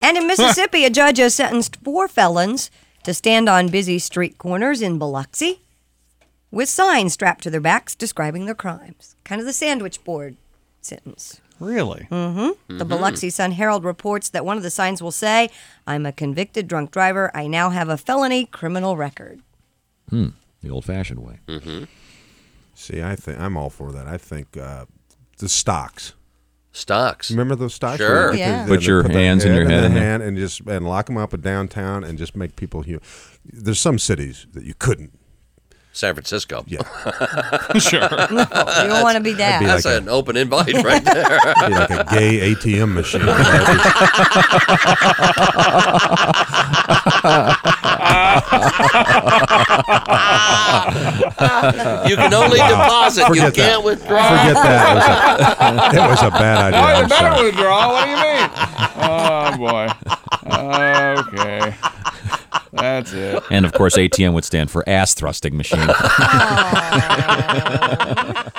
And in Mississippi, a judge has sentenced 4 felons to stand on busy street corners in Biloxi with signs strapped to their backs describing their crimes. Kind of the sandwich board sentence. Really? Mm-hmm. The Biloxi Sun-Herald reports that one of the signs will say, "I'm a convicted drunk driver. I now have a felony criminal record." The old-fashioned way. See, I'm all for that. I think the stocks. Stocks. Remember those stocks? Sure. Yeah. Put your hands in your head. And lock them up in downtown and just make people. There's some cities that you couldn't. San Francisco. Yeah. Sure. You don't want to be that. That's like an open invite right there. It'd be like a gay ATM machine. You can only deposit. You can't withdraw. Forget that. It was a bad idea. Oh, you I'm better sorry. withdraw. What do you mean? Oh, boy. Okay. That's it. And, of course, ATM would stand for ass thrusting machine.